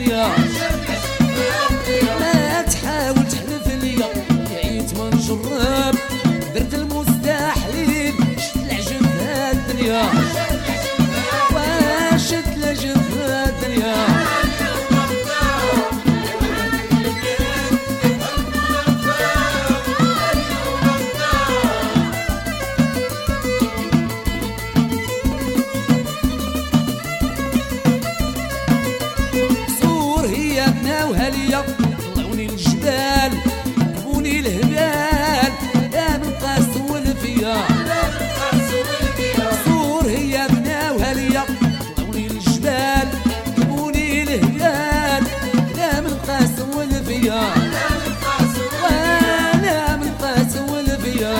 الدنيا. ما تحاول تحلف ليا عييت ما نجرب، درت المستحيل شفت العجب في الدنيا. شفت العجب في الدنيا. وهليا طلعوني الجبال جبوني الهبال، يا من قاس والفيا صور هي بنا وهليا طلعوني الجبال جبوني الهبال، يا من قاس والفيا ولا من قاس والفيا.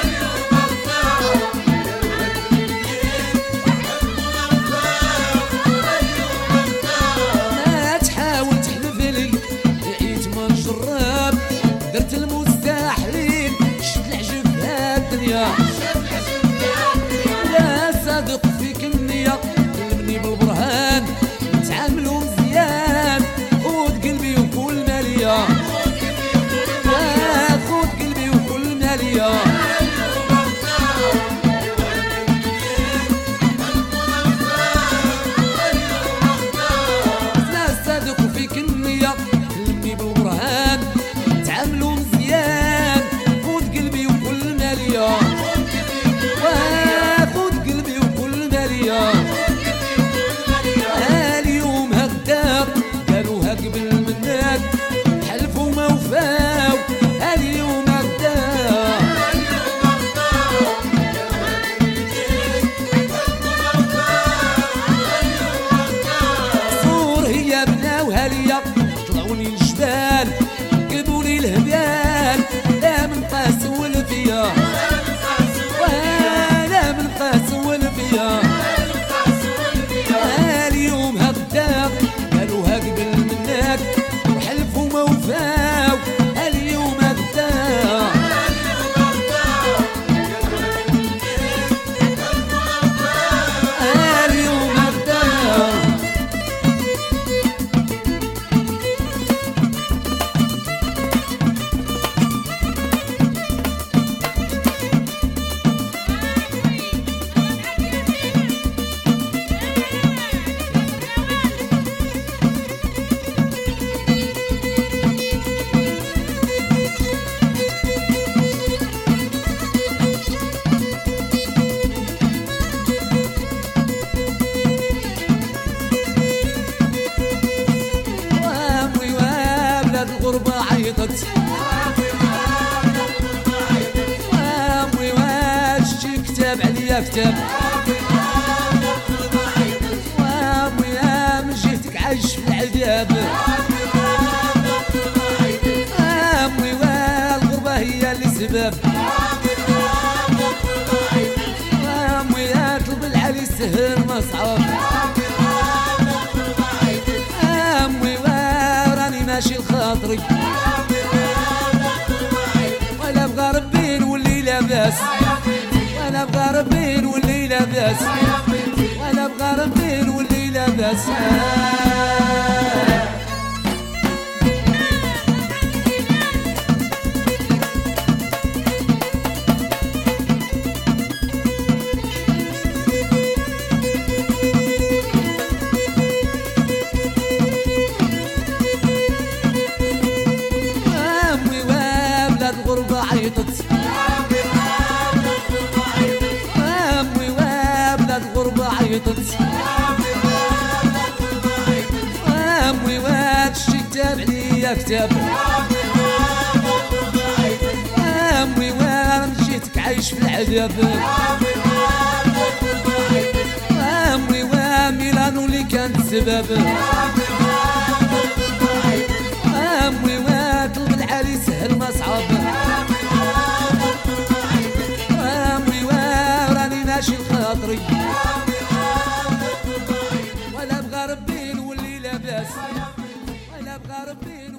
درت المستحيل شفت العجب في الدنيا. لا صادق فيك النية كلمني بالبرهان، نتعاملوا مزيان خود قلبي وكل مالية. خود قلبي وكل مالية. لا صادق فيك النية كلمني بالبرهان، تعاملوا مزيان خود قلبي وكل مالية. خود قلبي وكل مالية. اليوم هكداك قالوها قبل منك حلفوا ما وفاو. اليوم هكداك صور هي بنا وهليا طلعوني الجبال جبوني الهبال، لا من قاس والفيا ولا من قاس والفيا. اليوم هكداك قالوها قبل منك وحلفوا ما وفاو. اليوم هكداك اليوم هكداك. الغربة عيطت وامي واشتي كتاب عليا كتاب. وامي يا من جهتك عايش في العذاب. وامي والغربة هي اللي سبب. وامي يا طلب العلي سهل ما صعب. ماشي لخاطري ولا بغى ربي نولي لاباس. ولا بغى ربي نولي لاباس. ولا بغى ربي نولي لاباس. الغربة عيطت وامي وبلاد الغربة عيطت. وامي وتشتي كتاب عليا كتاب. وامي وانا جيتك عايش في العذاب. وامي وميلانو اللي كانت السبب. وامي وطلب العالي سهل ما صعب. وامي وراني ماشي لخاطري ولا بغى ربي نولي لاباس. ولا بغى ربي